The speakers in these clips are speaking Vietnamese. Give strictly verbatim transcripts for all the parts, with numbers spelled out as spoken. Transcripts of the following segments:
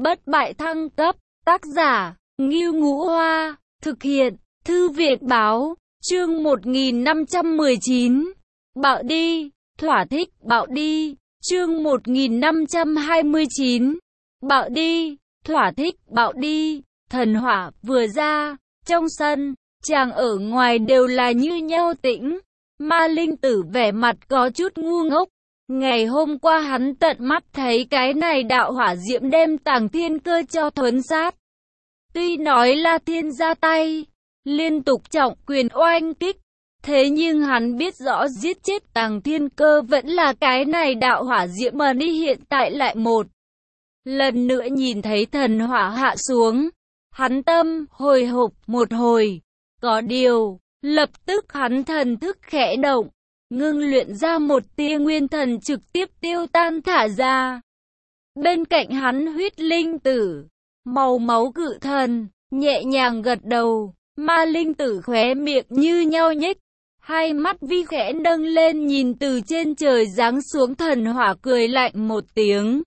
Bất bại thăng cấp, tác giả, Ngưu Ngũ Hoa, thực hiện, Thư viện Báo, chương một nghìn năm trăm mười chín. Bạo đi, thỏa thích, bạo đi, chương một nghìn năm trăm hai mươi chín. Bạo đi, thỏa thích, bạo đi, thần hỏa vừa ra, trong sân, chàng ở ngoài đều là như nhau tĩnh. Ma Linh Tử vẻ mặt có chút ngu ngốc. Ngày hôm qua hắn tận mắt thấy cái này đạo hỏa diễm đem Tàng Thiên Cơ cho thuấn sát. Tuy nói La Thiên ra tay, liên tục trọng quyền oanh kích, thế nhưng hắn biết rõ giết chết Tàng Thiên Cơ vẫn là cái này đạo hỏa diễm mà đi hiện tại lại một lần nữa nhìn thấy thần hỏa hạ xuống. Hắn tâm hồi hộp một hồi, có điều, lập tức hắn thần thức khẽ động, ngưng luyện ra một tia nguyên thần trực tiếp tiêu tan thả ra. Bên cạnh hắn huyết linh tử, màu máu cự thần, nhẹ nhàng gật đầu. Ma Linh Tử khóe miệng như nhau nhếch, hai mắt vi khẽ nâng lên nhìn từ trên trời giáng xuống thần hỏa, cười lạnh một tiếng.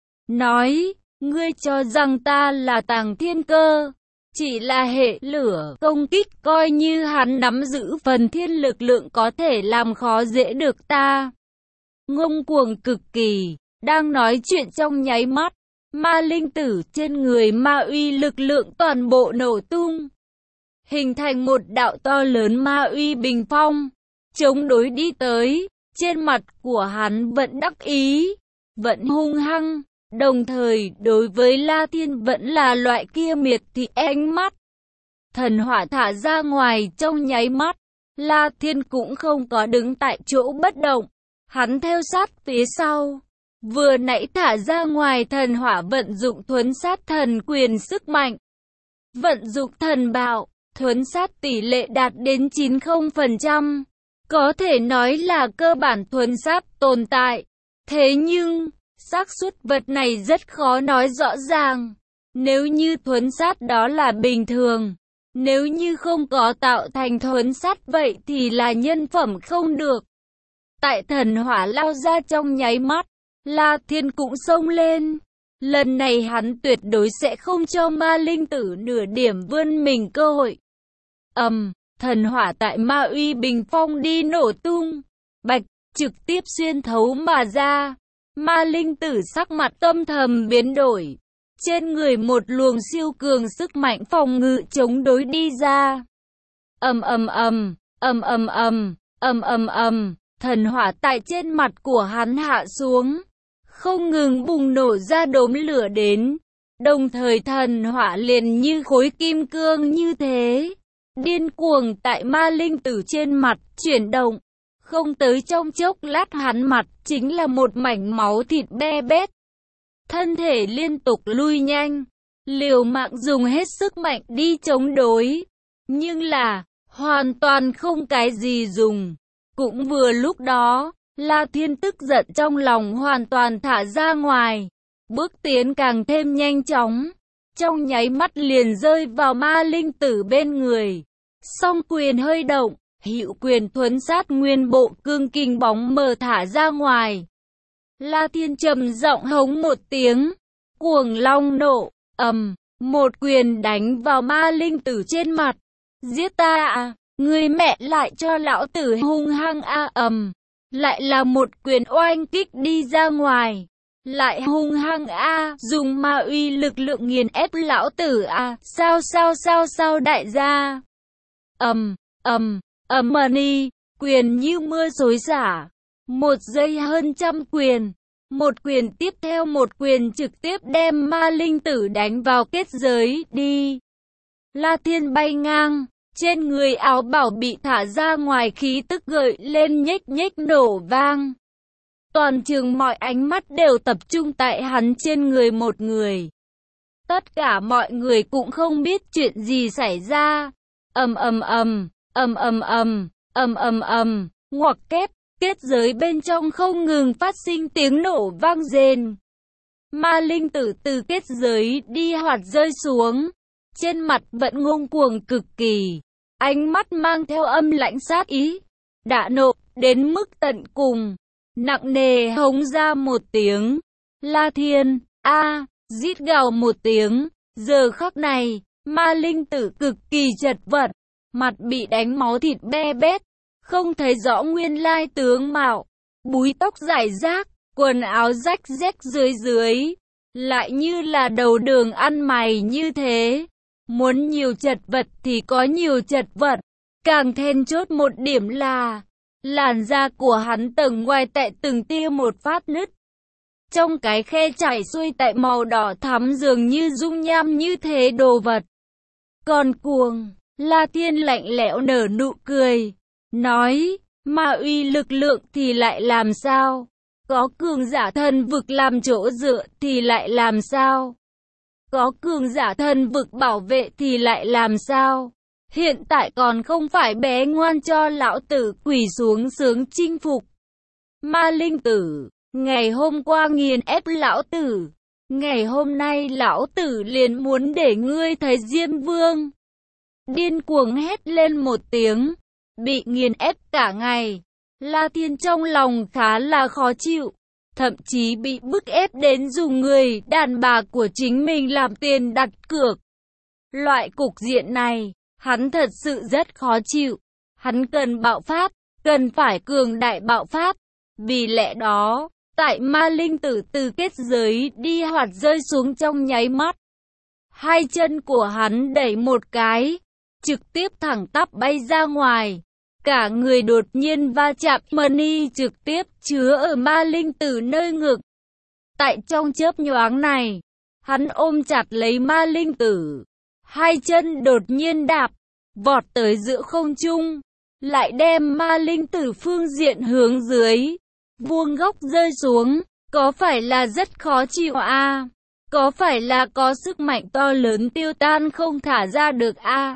Nói, ngươi cho rằng ta là Tàng Thiên Cơ, chỉ là hệ lửa công kích, coi như hắn nắm giữ phần thiên lực lượng có thể làm khó dễ được ta. Ngông cuồng cực kỳ, đang nói chuyện trong nháy mắt, Ma Linh Tử trên người ma uy lực lượng toàn bộ nổ tung, hình thành một đạo to lớn ma uy bình phong, chống đối đi tới. Trên mặt của hắn vẫn đắc ý, vẫn hung hăng, đồng thời đối với La Thiên vẫn là loại kia miệt thị ánh mắt. Thần hỏa thả ra ngoài trong nháy mắt, La Thiên cũng không có đứng tại chỗ bất động, hắn theo sát phía sau. Vừa nãy thả ra ngoài thần hỏa vận dụng thuấn sát thần quyền sức mạnh, vận dụng thần bạo, thuấn sát tỷ lệ đạt đến chín mươi phần trăm, có thể nói là cơ bản thuấn sát tồn tại. Thế nhưng, xác suất vật này rất khó nói rõ ràng. Nếu như thuấn sát đó là bình thường, nếu như không có tạo thành thuấn sát vậy thì là nhân phẩm không được. Tại thần hỏa lao ra trong nháy mắt, La Thiên cũng xông lên. Lần này hắn tuyệt đối sẽ không cho Ma Linh Tử nửa điểm vươn mình cơ hội. Ầm, um, thần hỏa tại ma uy bình phong đi nổ tung, bạch, trực tiếp xuyên thấu mà ra. Ma Linh Tử sắc mặt tâm thầm biến đổi, trên người một luồng siêu cường sức mạnh phòng ngự chống đối đi ra. Ầm ầm ầm, ầm ầm ầm, ầm ầm ầm, thần hỏa tại trên mặt của hắn hạ xuống, không ngừng bùng nổ ra đốm lửa đến, đồng thời thần hỏa liền như khối kim cương như thế, điên cuồng tại Ma Linh Tử trên mặt chuyển động. Không tới trong chốc lát hắn mặt chính là một mảnh máu thịt be bét. Thân thể liên tục lui nhanh, liều mạng dùng hết sức mạnh đi chống đối, nhưng là hoàn toàn không cái gì dùng. Cũng vừa lúc đó, La Thiên tức giận trong lòng hoàn toàn thả ra ngoài, bước tiến càng thêm nhanh chóng, trong nháy mắt liền rơi vào Ma Linh Tử bên người. Song quyền hơi động, hữu quyền thuấn sát nguyên bộ cương kinh bóng mờ thả ra ngoài. La Thiên trầm giọng hống một tiếng, cuồng long nộ, ầm, một quyền đánh vào Ma Linh Tử trên mặt. Giết ta à, người mẹ lại cho lão tử hung hăng a, ầm, lại là một quyền oanh kích đi ra ngoài. Lại hung hăng a, dùng ma uy lực lượng nghiền ép lão tử a, sao sao sao sao đại gia. Ầm, ầm, ầm ni, quyền như mưa xối xả, một giây hơn trăm quyền, một quyền tiếp theo một quyền trực tiếp đem Ma Linh Tử đánh vào kết giới đi. La Thiên bay ngang, trên người áo bảo bị thả ra ngoài, khí tức gợi lên nhếch nhếch nổ vang. Toàn trường mọi ánh mắt đều tập trung tại hắn trên người một người. Tất cả mọi người cũng không biết chuyện gì xảy ra. Ầm ầm ầm, ầm ầm ầm, ầm ầm ầm, ngoặc kép, kết giới bên trong không ngừng phát sinh tiếng nổ vang rền. Ma Linh Tử từ kết giới đi hoạt rơi xuống, trên mặt vẫn ngông cuồng cực kỳ, ánh mắt mang theo âm lãnh sát ý, đã nộ đến mức tận cùng, nặng nề hống ra một tiếng. La Thiên, a, rít gào một tiếng. Giờ khắc này, Ma Linh Tử cực kỳ chật vật, mặt bị đánh máu thịt be bét, không thấy rõ nguyên lai tướng mạo, búi tóc rải rác, quần áo rách rách dưới dưới, lại như là đầu đường ăn mày như thế. Muốn nhiều chật vật thì có nhiều chật vật, càng then chốt một điểm là làn da của hắn tầng ngoài tại từng tia một phát nứt. Trong cái khe chảy xuôi tại màu đỏ thắm dường như dung nham như thế đồ vật. Còn cuồng, La Thiên lạnh lẽo nở nụ cười, nói, ma uy lực lượng thì lại làm sao? Có cường giả thần vực làm chỗ dựa thì lại làm sao? Có cường giả thần vực bảo vệ thì lại làm sao? Hiện tại còn không phải bé ngoan cho lão tử quỳ xuống sướng chinh phục. Ma Linh Tử, ngày hôm qua nghiền ép lão tử, ngày hôm nay lão tử liền muốn để ngươi thấy Diêm Vương. Điên cuồng hét lên một tiếng, bị nghiền ép cả ngày. La Thiên trong lòng khá là khó chịu, thậm chí bị bức ép đến dùng người đàn bà của chính mình làm tiền đặt cược. Loại cục diện này, hắn thật sự rất khó chịu. Hắn cần bạo phát, cần phải cường đại bạo phát. Vì lẽ đó, tại Ma Linh Tử từ kết giới đi hoạt rơi xuống trong nháy mắt, hai chân của hắn đẩy một cái, trực tiếp thẳng tắp bay ra ngoài. Cả người đột nhiên va chạm, money trực tiếp chứa ở Ma Linh Tử nơi ngực. Tại trong chớp nhoáng này, hắn ôm chặt lấy Ma Linh Tử, hai chân đột nhiên đạp, vọt tới giữa không trung, lại đem Ma Linh Tử phương diện hướng dưới, vuông góc rơi xuống. Có phải là rất khó chịu à? Có phải là có sức mạnh to lớn tiêu tan không thả ra được à?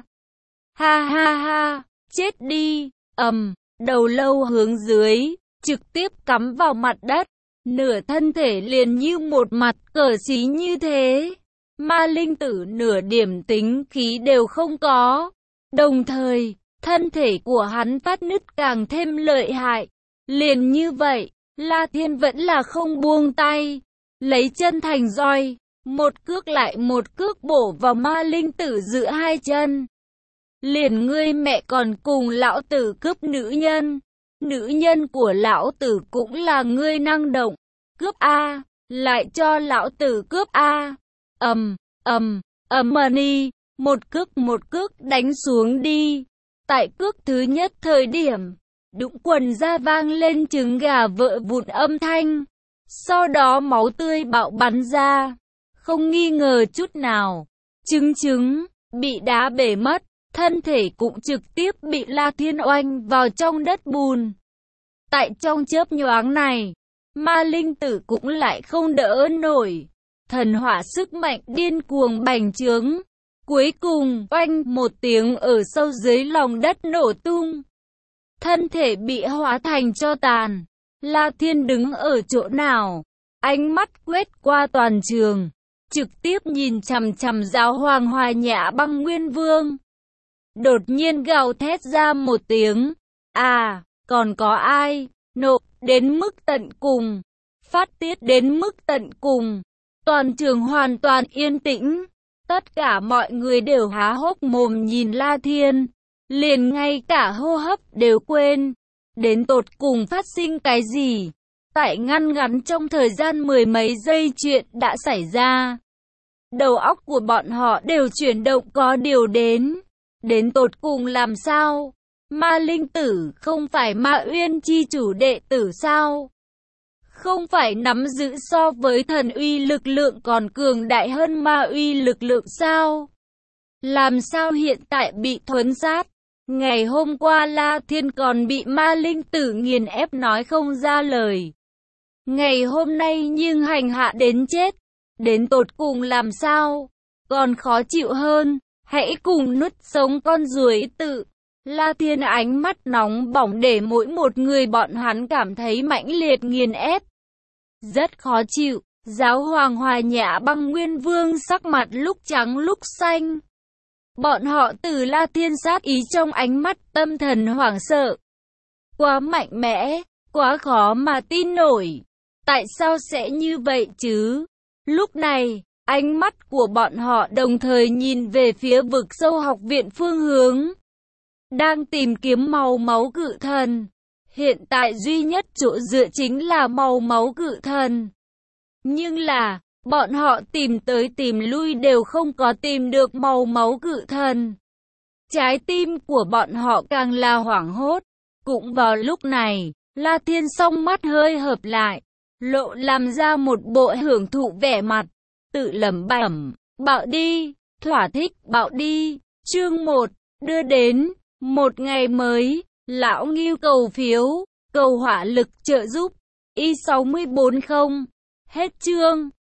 Ha ha ha, chết đi, ầm, đầu lâu hướng dưới, trực tiếp cắm vào mặt đất, nửa thân thể liền như một mặt cờ xí như thế. Ma Linh Tử nửa điểm tính khí đều không có, đồng thời, thân thể của hắn phát nứt càng thêm lợi hại. Liền như vậy, La Thiên vẫn là không buông tay, lấy chân thành roi, một cước lại một cước bổ vào Ma Linh Tử giữa hai chân. Liền ngươi mẹ còn cùng lão tử cướp nữ nhân, nữ nhân của lão tử cũng là ngươi năng động, cướp a, lại cho lão tử cướp a. Ầm, ầm, ầm money, một cước một cước đánh xuống đi. Tại cước thứ nhất thời điểm, đụng quần da vang lên trứng gà vỡ vụn âm thanh, sau đó máu tươi bạo bắn ra, không nghi ngờ chút nào, trứng trứng bị đá bể mất. Thân thể cũng trực tiếp bị La Thiên oanh vào trong đất bùn. Tại trong chớp nhoáng này, Ma Linh Tử cũng lại không đỡ nổi. Thần hỏa sức mạnh điên cuồng bành trướng. Cuối cùng, oanh một tiếng ở sâu dưới lòng đất nổ tung. Thân thể bị hóa thành tro tàn. La Thiên đứng ở chỗ nào? Ánh mắt quét qua toàn trường, trực tiếp nhìn chằm chằm Giáo Hoàng Hòa Nhã Băng Nguyên Vương. Đột nhiên gào thét ra một tiếng, à, còn có ai, nộ, đến mức tận cùng, phát tiết đến mức tận cùng, toàn trường hoàn toàn yên tĩnh, tất cả mọi người đều há hốc mồm nhìn La Thiên, liền ngay cả hô hấp đều quên, đến tột cùng phát sinh cái gì, tại ngăn ngắn trong thời gian mười mấy giây chuyện đã xảy ra. Đầu óc của bọn họ đều chuyển động có điều đến. Đến tột cùng làm sao? Ma Linh Tử không phải Ma Uyên chi chủ đệ tử sao? Không phải nắm giữ so với thần uy lực lượng còn cường đại hơn ma uy lực lượng sao? Làm sao hiện tại bị thuấn sát? Ngày hôm qua La Thiên còn bị Ma Linh Tử nghiền ép nói không ra lời. Ngày hôm nay nhưng hành hạ đến chết. Đến tột cùng làm sao? Còn khó chịu hơn. Hãy cùng nuốt sống con ruồi tự. La Thiên ánh mắt nóng bỏng để mỗi một người bọn hắn cảm thấy mãnh liệt nghiền ép. Rất khó chịu. Giáo Hoàng Hòa Nhã Băng Nguyên Vương sắc mặt lúc trắng lúc xanh. Bọn họ từ La Thiên sát ý trong ánh mắt tâm thần hoảng sợ. Quá mạnh mẽ, quá khó mà tin nổi. Tại sao sẽ như vậy chứ? Lúc này, Ánh mắt của bọn họ đồng thời nhìn về phía vực sâu học viện phương hướng, đang tìm kiếm màu máu cự thần. Hiện tại duy nhất chỗ dựa chính là màu máu cự thần. Nhưng là, bọn họ tìm tới tìm lui đều không có tìm được màu máu cự thần. Trái tim của bọn họ càng là hoảng hốt. Cũng vào lúc này, La Thiên song mắt hơi hợp lại, lộ làm ra một bộ hưởng thụ vẻ mặt, tự lẩm bẩm, bạo đi, thỏa thích bạo đi. Chương một, đưa đến một ngày mới. Lão Ngưu cầu phiếu, cầu hỏa lực trợ giúp, y sáu bốn không. Hết chương.